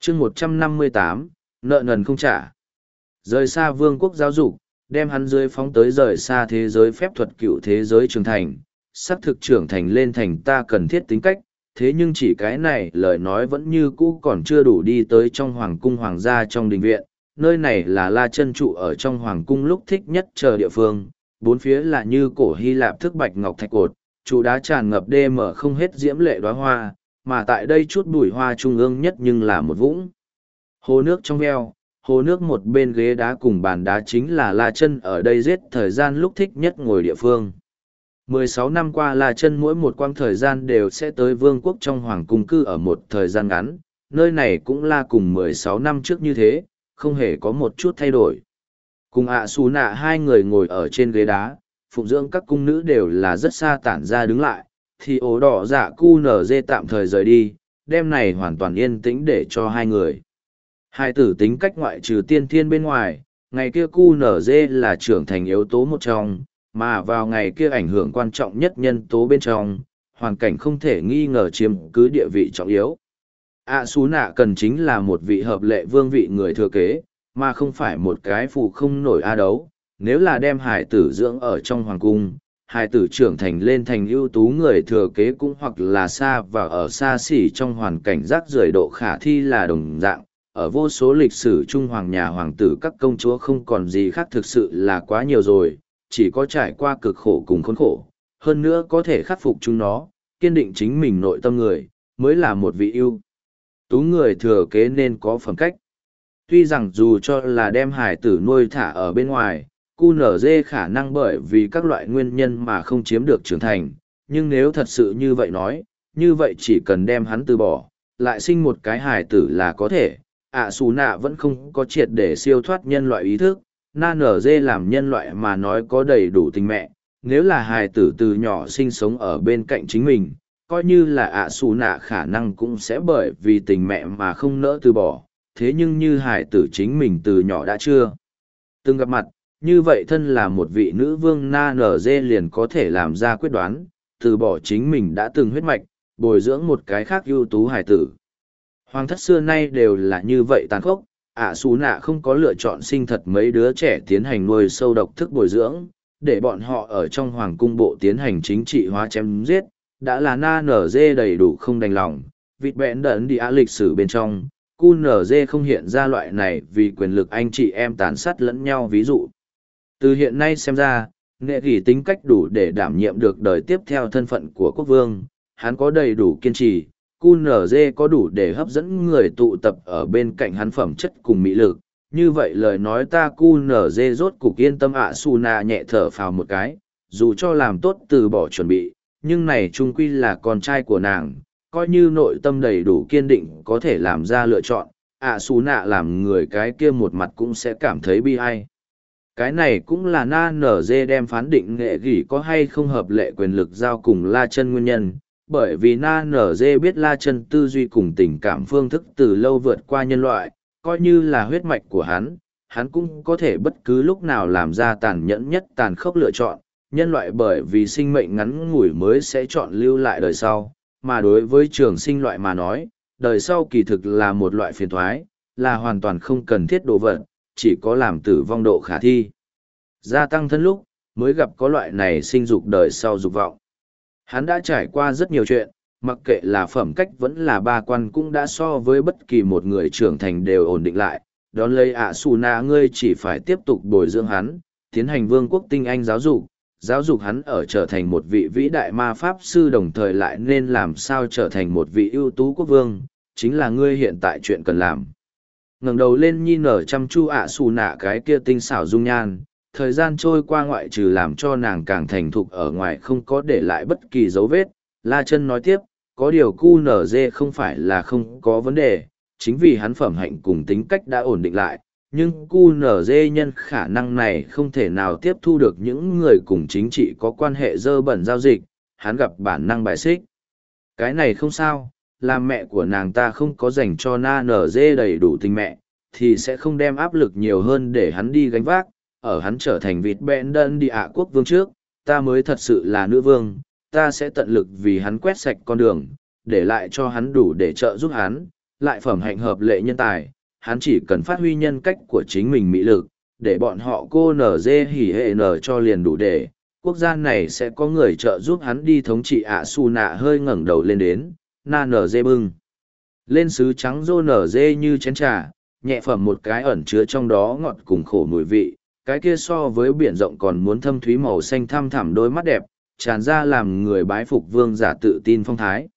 chương 158, nợ nần không trả. Rời xa vương quốc giáo dục, đem hắn dưới phóng tới rời xa thế giới phép thuật cựu thế giới trưởng thành, xác thực trưởng thành lên thành ta cần thiết tính cách, thế nhưng chỉ cái này lời nói vẫn như cũ còn chưa đủ đi tới trong hoàng cung hoàng gia trong đình viện, nơi này là La Chân trụ ở trong hoàng cung lúc thích nhất chờ địa phương, bốn phía là như cổ Hy Lạp thức bạch ngọc thạch cột, trụ đá tràn ngập đê mở không hết diễm lệ đóa hoa, mà tại đây chút bụi hoa trung ương nhất nhưng là một vũng hồ nước trong veo. Hồ nước một bên ghế đá cùng bàn đá chính là La Chân ở đây giết thời gian lúc thích nhất ngồi địa phương. 16 năm qua La Chân mỗi một quãng thời gian đều sẽ tới vương quốc trong hoàng cung cư ở một thời gian ngắn, nơi này cũng là cùng 16 năm trước như thế, không hề có một chút thay đổi. Cùng ạ xù nạ hai người ngồi ở trên ghế đá, phụng dưỡng các cung nữ đều là rất xa tản ra đứng lại, thì ổ đỏ dạ cu nở dê tạm thời rời đi, đêm này hoàn toàn yên tĩnh để cho hai người. Hai tử tính cách ngoại trừ tiên thiên bên ngoài, ngày kia cu nở dê là trưởng thành yếu tố một trong, mà vào ngày kia ảnh hưởng quan trọng nhất nhân tố bên trong, hoàn cảnh không thể nghi ngờ chiếm cứ địa vị trọng yếu. ạ xú nạ cần chính là một vị hợp lệ vương vị người thừa kế, mà không phải một cái phụ không nổi a đấu. Nếu là đem hải tử dưỡng ở trong hoàng cung, hải tử trưởng thành lên thành ưu tú người thừa kế cũng hoặc là xa và ở xa xỉ trong hoàn cảnh rác rưởi độ khả thi là đồng dạng. Ở vô số lịch sử trung hoàng nhà hoàng tử các công chúa không còn gì khác, thực sự là quá nhiều rồi, chỉ có trải qua cực khổ cùng khốn khổ, hơn nữa có thể khắc phục chúng nó, kiên định chính mình nội tâm người, mới là một vị ưu tú người thừa kế nên có phẩm cách. Tuy rằng dù cho là đem hải tử nuôi thả ở bên ngoài, QNZ khả năng bởi vì các loại nguyên nhân mà không chiếm được trưởng thành, nhưng nếu thật sự như vậy nói, như vậy chỉ cần đem hắn từ bỏ, lại sinh một cái hải tử là có thể. ạ xù nạ vẫn không có triệt để siêu thoát nhân loại ý thức, na nở dê làm nhân loại mà nói có đầy đủ tình mẹ, nếu là hài tử từ nhỏ sinh sống ở bên cạnh chính mình, coi như là ạ xù nạ khả năng cũng sẽ bởi vì tình mẹ mà không nỡ từ bỏ, thế nhưng như hài tử chính mình từ nhỏ đã chưa từng gặp mặt, như vậy thân là một vị nữ vương na nở dê liền có thể làm ra quyết đoán, từ bỏ chính mình đã từng huyết mạch, bồi dưỡng một cái khác ưu tú hài tử. Hoàng thất xưa nay đều là như vậy tàn khốc, ạ xù nạ không có lựa chọn sinh thật mấy đứa trẻ tiến hành nuôi sâu độc thức bồi dưỡng, để bọn họ ở trong hoàng cung bộ tiến hành chính trị hóa chém giết, đã là na nở dê đầy đủ không đành lòng, vịt bẹn đẩn đi á lịch sử bên trong, cu nở dê không hiện ra loại này vì quyền lực anh chị em tàn sát lẫn nhau ví dụ. Từ hiện nay xem ra, nghệ gỉ tính cách đủ để đảm nhiệm được đời tiếp theo thân phận của quốc vương, hắn có đầy đủ kiên trì. QNZ có đủ để hấp dẫn người tụ tập ở bên cạnh hắn phẩm chất cùng mỹ lực. Như vậy lời nói ta QNZ rốt cục yên tâm ạ su nạ nhẹ thở phào một cái, dù cho làm tốt từ bỏ chuẩn bị, nhưng này trung quy là con trai của nàng, coi như nội tâm đầy đủ kiên định có thể làm ra lựa chọn, ạ su nạ làm người cái kia một mặt cũng sẽ cảm thấy bi ai. Cái này cũng là na nở dê đem phán định nghệ gỉ có hay không hợp lệ quyền lực giao cùng La Chân nguyên nhân. Bởi vì na nở dê biết La Chân tư duy cùng tình cảm phương thức từ lâu vượt qua nhân loại, coi như là huyết mạch của hắn cũng có thể bất cứ lúc nào làm ra tàn nhẫn nhất tàn khốc lựa chọn. Nhân loại bởi vì sinh mệnh ngắn ngủi mới sẽ chọn lưu lại đời sau, mà đối với trường sinh loại mà nói, đời sau kỳ thực là một loại phiền toái, là hoàn toàn không cần thiết đồ vật, chỉ có làm tử vong độ khả thi. Gia tăng thân lúc, mới gặp có loại này sinh dục đời sau dục vọng. Hắn đã trải qua rất nhiều chuyện, mặc kệ là phẩm cách vẫn là ba quan cũng đã so với bất kỳ một người trưởng thành đều ổn định lại. Đón lấy ạ xù nạ ngươi chỉ phải tiếp tục bồi dưỡng hắn, tiến hành vương quốc tinh anh giáo dục hắn ở trở thành một vị vĩ đại ma pháp sư đồng thời lại nên làm sao trở thành một vị ưu tú quốc vương, chính là ngươi hiện tại chuyện cần làm. Ngẩng đầu lên nhi nở chăm chu ạ xù nạ cái kia tinh xảo dung nhan. Thời gian trôi qua ngoại trừ làm cho nàng càng thành thục ở ngoài không có để lại bất kỳ dấu vết. La Chân nói tiếp, có điều QNZ không phải là không có vấn đề, chính vì hắn phẩm hạnh cùng tính cách đã ổn định lại, nhưng QNZ nhân khả năng này không thể nào tiếp thu được những người cùng chính trị có quan hệ dơ bẩn giao dịch, hắn gặp bản năng bài xích. Cái này không sao, làm mẹ của nàng ta không có dành cho na nở dê đầy đủ tình mẹ, thì sẽ không đem áp lực nhiều hơn để hắn đi gánh vác. Ở hắn trở thành vịt bẹn đơn đi ạ quốc vương trước, ta mới thật sự là nữ vương, ta sẽ tận lực vì hắn quét sạch con đường, để lại cho hắn đủ để trợ giúp hắn, lại phẩm hạnh hợp lệ nhân tài, hắn chỉ cần phát huy nhân cách của chính mình mỹ lực, để bọn họ cô nở dê hỉ hệ nở cho liền đủ để, quốc gia này sẽ có người trợ giúp hắn đi thống trị ạ su nạ hơi ngẩng đầu lên đến, na nở dê bưng. Lên sứ trắng rô nở dê như chén trà, nhẹ phẩm một cái ẩn chứa trong đó ngọt cùng khổ mùi vị, cái kia so với biển rộng còn muốn thâm thúy màu xanh thăm thẳm đôi mắt đẹp, tràn ra làm người bái phục vương giả tự tin phong thái.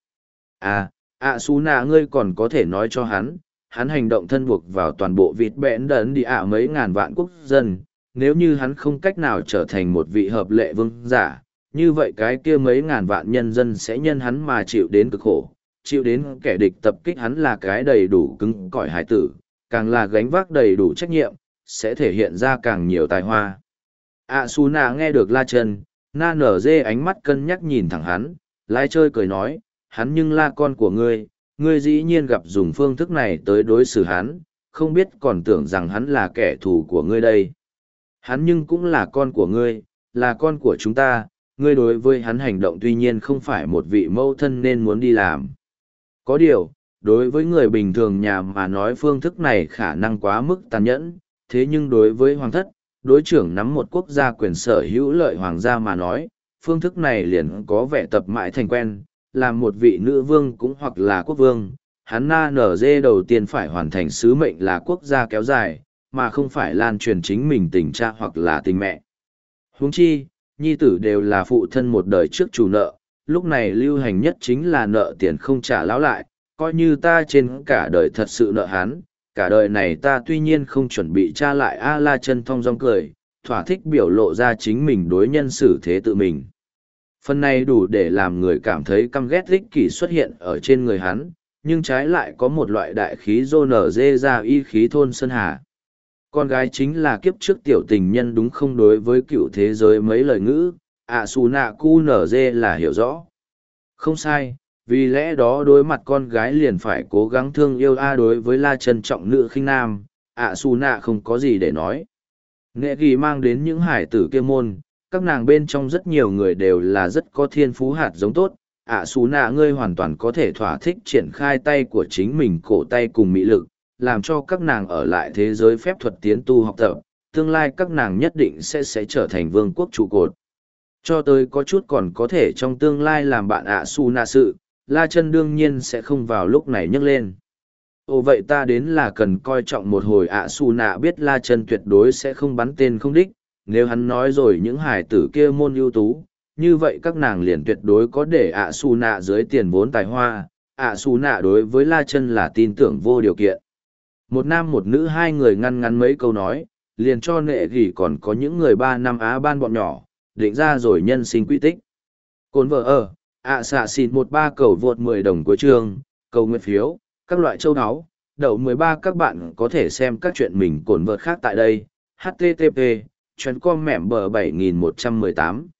À, ạ su nạ ngươi còn có thể nói cho hắn hành động thân buộc vào toàn bộ vịt bẽn đấn đi ạ mấy ngàn vạn quốc dân, nếu như hắn không cách nào trở thành một vị hợp lệ vương giả, như vậy cái kia mấy ngàn vạn nhân dân sẽ nhân hắn mà chịu đến cực khổ, chịu đến kẻ địch tập kích hắn là cái đầy đủ cứng cỏi hải tử, càng là gánh vác đầy đủ trách nhiệm, sẽ thể hiện ra càng nhiều tài hoa. ạ su nạ nghe được la chân, na nở dê ánh mắt cân nhắc nhìn thẳng hắn, lai chơi cười nói, hắn nhưng là con của ngươi dĩ nhiên gặp dùng phương thức này tới đối xử hắn, không biết còn tưởng rằng hắn là kẻ thù của ngươi đây. Hắn nhưng cũng là con của ngươi, là con của chúng ta, ngươi đối với hắn hành động tuy nhiên không phải một vị mẫu thân nên muốn đi làm. Có điều, đối với người bình thường nhà mà nói phương thức này khả năng quá mức tàn nhẫn, thế nhưng đối với hoàng thất, đối trưởng nắm một quốc gia quyền sở hữu lợi hoàng gia mà nói, phương thức này liền có vẻ tập mãi thành quen, làm một vị nữ vương cũng hoặc là quốc vương, hắn na nở dê đầu tiên phải hoàn thành sứ mệnh là quốc gia kéo dài, mà không phải lan truyền chính mình tình cha hoặc là tình mẹ. Huống chi, nhi tử đều là phụ thân một đời trước chủ nợ, lúc này lưu hành nhất chính là nợ tiền không trả lão lại, coi như ta trên cả đời thật sự nợ hắn, cả đời này ta tuy nhiên không chuẩn bị tra lại A La chân thong dong cười, thỏa thích biểu lộ ra chính mình đối nhân xử thế tự mình. Phần này đủ để làm người cảm thấy căm ghét ích kỷ xuất hiện ở trên người hắn, nhưng trái lại có một loại đại khí rô nở dê ra y khí thôn sơn hà. Con gái chính là kiếp trước tiểu tình nhân đúng không đối với cựu thế giới mấy lời ngữ, ạ xù nạ cu nở dê là hiểu rõ. Không sai, vì lẽ đó đối mặt con gái liền phải cố gắng thương yêu đối với la trân trọng nữ khinh nam, ạ xù nạ không có gì để nói. Nghệ ghi mang đến những hải tử kia môn, các nàng bên trong rất nhiều người đều là rất có thiên phú hạt giống tốt, xù nạ ngươi hoàn toàn có thể thỏa thích triển khai tay của chính mình cổ tay cùng mỹ lực, làm cho các nàng ở lại thế giới phép thuật tiến tu học tập, tương lai các nàng nhất định sẽ trở thành vương quốc trụ cột. Cho tới có chút còn có thể trong tương lai làm bạn xù nạ sự, la chân đương nhiên sẽ không vào lúc này nhấc lên. Ồ vậy ta đến là cần coi trọng một hồi xù nạ biết la chân tuyệt đối sẽ không bắn tên không đích, nếu hắn nói rồi những hải tử kia môn ưu tú, như vậy các nàng liền tuyệt đối có để xù nạ dưới tiền vốn tài hoa, xù nạ đối với la chân là tin tưởng vô điều kiện. Một nam một nữ hai người ngăn ngắn mấy câu nói, liền cho nệ gỉ còn có những người 3 năm Á ban bọn nhỏ, định ra rồi nhân sinh quy tích. Cồn vợ xạ xịn 13 cầu vượt 10 đồng cuối chương, cầu nguyện phiếu, các loại châu áo, đậu 13 các bạn có thể xem các chuyện mình cồn vợt khác tại đây, http, chuyến com mẻm bờ 7118.